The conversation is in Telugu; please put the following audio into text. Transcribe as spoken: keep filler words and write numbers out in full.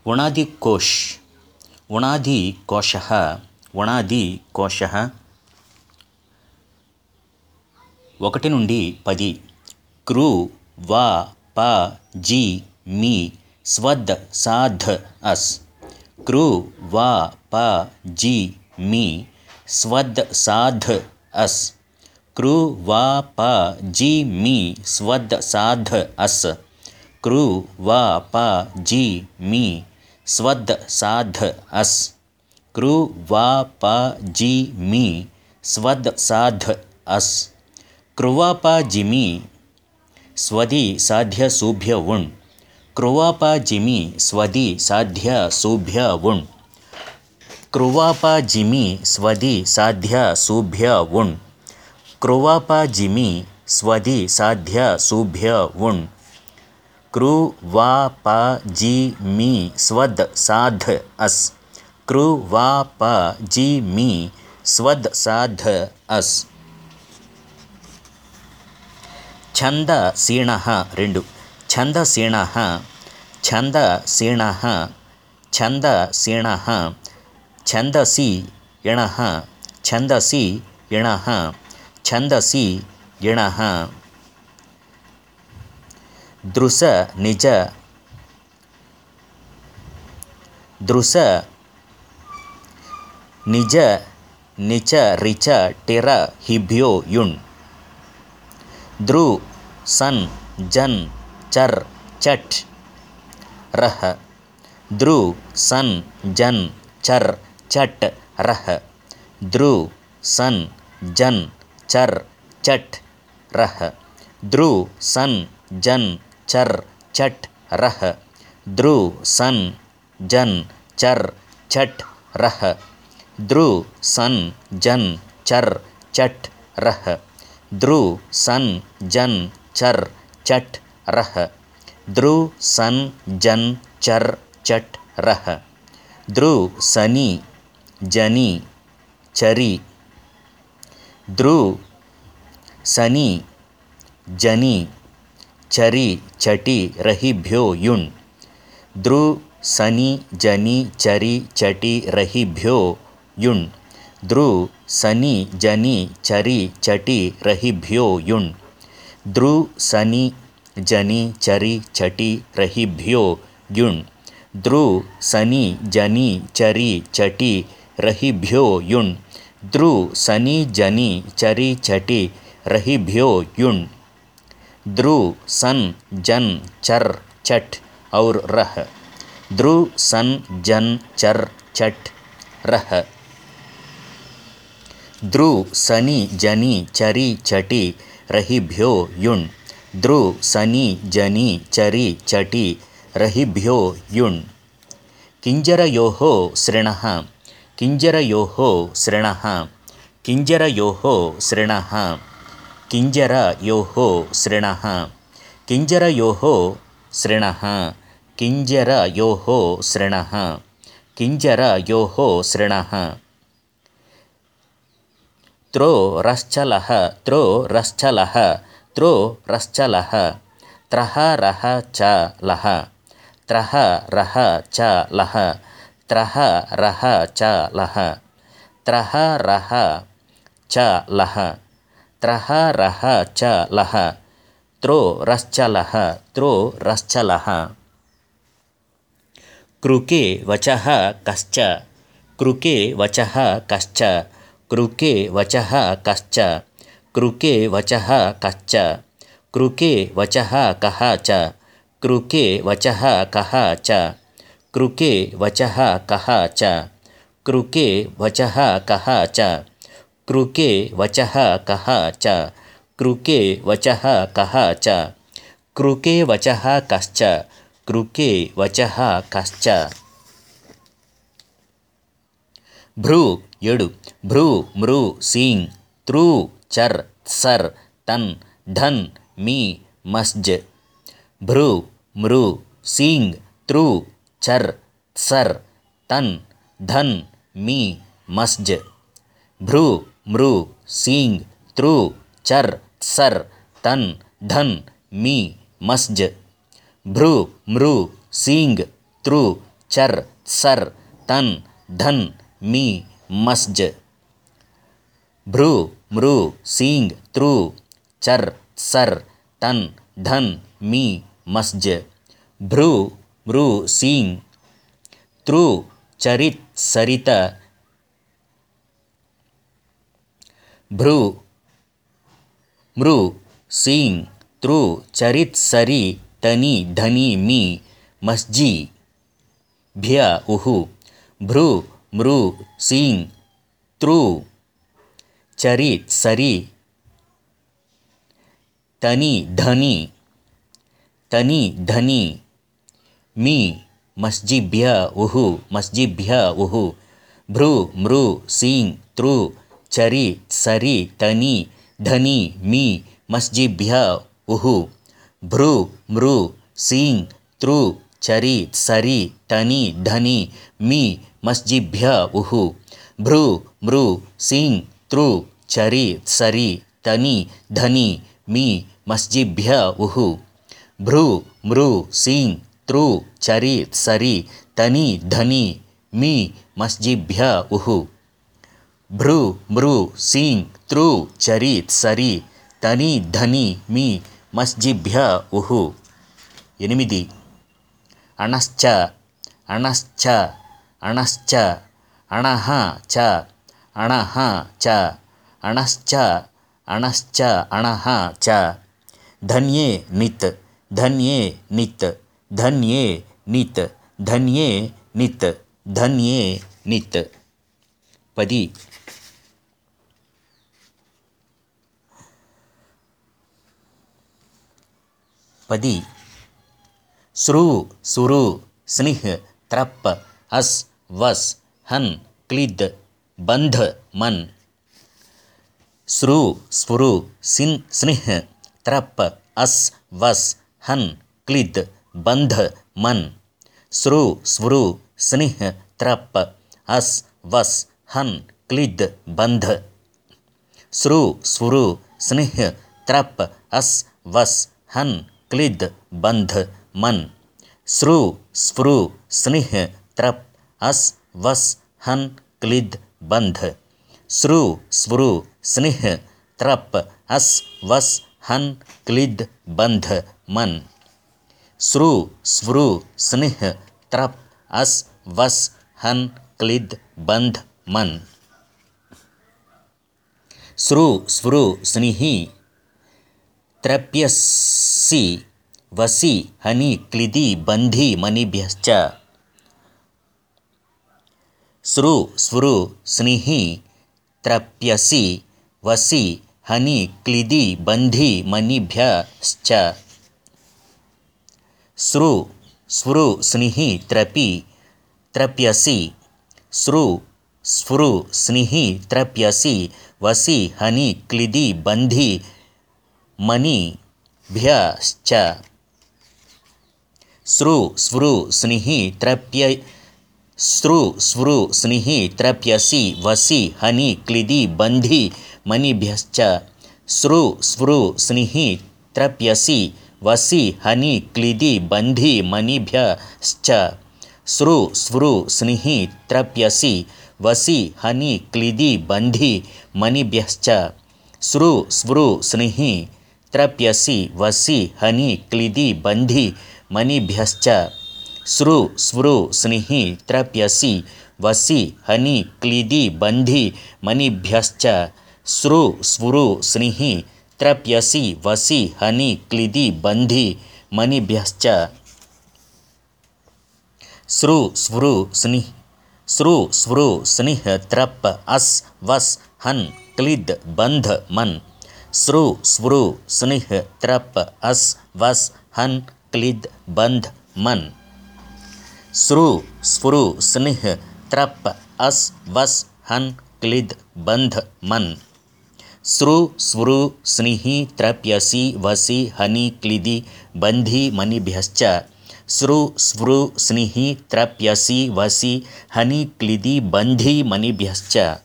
ఉణాదికోష్ ఉణాది కోశః ఉణాది కోశః ఒకటి నుండి పది క్రు వా ప జి మీ స్వద్ సాధ్ అస్ క్రు వా ప జి మీ స్వద్ సాధ్ అస్ క్రు వా ప జి మీ స్వద్ సాధ్ అస్ క్రు వా ప జి మీ స్వద్ సాధ్ అస్ క్రు వా ప జి మీ స్వద్ సాధ్ అస్ క్రువాప జిమి స్వది సాధ్య సూభ్య ఉణ్ క్రువాప జిమి స్వది సాధ్య సూభ్య ఉణ్ క్రువాప జిమి స్వది సాధ్య సూభ్య ఉణ్ క్రువాప జిమి స్వది సాధ్య సూభ్య ఉణ్ క్రు వా ప జి మీ స్వద్ సాధ్ అస్ క్రు వా ప జి మీ స్వద్ సాధ్ అస్ ఛంద సీణః రెండు ఛంద సీణః ఛంద సీణః ఛంద సీణః ఛందసి ఇణః ఛందసి ఇణః ఛందసి ఇణః దృశ నిజ దృశ నిజ నిచ రిచ టిర హిభ్యో యుణ్ ద్రు సన్ జన్ చర్ చట్ రహ ద్రు సన్ జన్ చర్ చట్ రహ ద్రు సన్ జన్ చర్ చట్ రహ ద్రు సన్ జన్ చర్ చట్ రహ ద్రు సన్ జన్ చర్ చట్ రహ ద్రు సన్ జన్ చర్ చట్ రహ ద్రు సన్ జన్ చర్ చట్ రహ ద్రు సన్ జన్ చర్ చట్ రహ ద్రు సని జని చరి ద్రు సని జని చరి చటి రహిభ్యో యుణ్ ద్రు సని జని చరి చటి రహిభ్యో యుణ్ ద్రు సని జని చరి చటి రహిభ్యో యుణ్ ద్రు సని జని చరి చటి రహిభ్యో యుణ్ ద్రు సని జని చరి చటి రహిభ్యో యుణ్ ద్రు సని జని చరి చటి రహిభ్యో యుణ్ ద్రు సన్ జన్ చర్ చట్ ఔర్ రహ ద్రు సన్ జన్ చర్ చట్ రహ ద్రు సని జని చరి చటి రహిభ్యో యుణ్ ద్రు సని జని చరి చటి రహిభ్యో యుణ్ కింజరయోః శృణః కింజరయోః శృణః కింజరయోః శృణః కింజరయోః శృణః కింజరయోః శృణః కింజరయోః శృణః కింజరయోః శృణః త్రో రశ్చలః త్రో రశ్చలః త్రో రశ్చలః త్రహ రహ చ లః త్రహ రహ చ లః త్రహ రహ చ లః త్రహ రహ చ లః త్రహ రహ చ లః త్రో రశ్చలః త్రో రశ్చలః కృకే వచః కశ్చ కృకే వచః కశ్చ కృకే వచః కశ్చ కృకే వచః కశ్చ కృకే వచః కః చ కృకే వచః కః చ కృకే వచః కః చ కృకే వచః కః చ కృకే వచః కః చ కృకే వచః కః చ కృకే వచః కశ్చ కృకే వచః కశ్చ భ్రూ ఏడు భ్రూ మృ సీంగ్ త్రూ చర్ సర్ తన్ ధన్ మీ మస్జ్ భ్రూ మృ సీంగ్ త్రూ చర్ సర్ తన్ ధన్ మీ మస్జ్ భ్రూ మృ సీంగ్ త్రూ చర్ సర్ తన్ ధన్ మీ మస్జ్ భ్రూ మృ సీంగ్ త్రూ चर सर तन धन मी मस्ज भ्रू मृ सींग त्रु चर सर तन धन मी मस्ज भ्रू मृ सींग त्रु चरित सरित भ्रू मृ सींग त्रु चरित सरी तनी धनी मी मस्जी भ्या उहु भ्रू मृ सींग त्रु चरित सरी तनी धनी तनी धनी मी मस्जिभ्य उहु मस्जिभ्य उहु भ्रू मृ सींग त्रु चरि सरी तनी धनी मी मस्जिभ्य उहु भ्रू मृ सींग त्रु चरि सरी तनी धनी मी मस्जिभ्य उहु भ्रू मृ सींग त्रु चरि सरी तनी धनी मी मस्जिभ्य उहु भ्रू मृ सींग त्रु चरि सरी तनी धनी मी मस्जिभ्य उहु भ्रू मृ सींग त्रु चरि सरी तनी धनी मी मस्जिभ्य उहु ఎనిమిది అణశ్చ అణశ్చ అణశ్చ అణః చ అణః చ అణశ్చ అణశ్చ అణః చ ధన్యే నిత్ ధన్యే నిత్ ధన్యే నిత్ ధన్యే నిత్ ధన్యే నిత్ పది పది श्रु सुरु स्निह त्रप अस वस हन क्लिद बंध मन श्रु स्फुरु सिन स्निह त्रप अस वस हन क्लिद बंध मन श्रु स्फुरु स्निह त्रप अस वस हन क्लिद बंध श्रु स्फुरु स्निह त्रप अस वस हन क्लिद बंध मन श्रु स्फुरु स्निह त्रप अस वस हन क्लिद बंध श्रु स्फुरु स्निह त्रप अस वस हन क्लिद बंध मन श्रु स्फुरु स्निह त्रप अस वस हन क्लिद बंध मन श्रु स्फुरु स्निहि त्रप्यसि वसी हनी क्लिदी बंधी मणिभ्यश्च श्रु स्फुरु स्निहि त्रप्यसि वसी हनी क्लिदी बंधी मणिभ्यश्च श्रु स्फुरु स्निहि त्रपि त्रप्यसि श्रु स्फुरु स्निहि त्रप्यसि वसी हनी क्लिदी बंधी मणिभ्यश्च श्रु स्फुरु स्निहि त्रप्य श्रु स्फुरु स्निहि त्रप्यसि वसी हनी क्लिदी बंधी मणिभ्यश्च श्रु स्फुरु स्निहि त्रप्यसि वसी हनी क्लिदी बंधी मणिभ्यश्च श्रु स्फुरु स्निहि त्रप्यसि वसी हनी क्लिदी बंधी मणिभ्यश्च श्रु स्फुरु स्निहि त्रप्यसि वसी हनी क्लिदी बंधी मणिभ्यश्च श्रु स्फुरु स्निहि त्रप्यसि वसी हनी क्लिदी बंधी मणिभ्यश्च श्रु स्फुरु स्निहि त्रप्यसि वसी हनी क्लिदी बंधी मणिभ्यश्च श्रु स्फुरु स्निः श्रु स्फुरु स्निह त्रप अस वस हन क्लिद बंध मन श्रु स्फुरु स्निह त्रप अस वस हन क्लिद बंध मन श्रु स्फुरु स्निह त्रप अस वस हन क्लिद बंध मन श्रु स्फुरु स्निहि त्रप्यसि वसी हनी क्लिदी बंधी मणिभ्यश्च श्रु स्फुरु स्निहि त्रप्यसि वसी हनी क्लिदी बंधी मणिभ्यश्च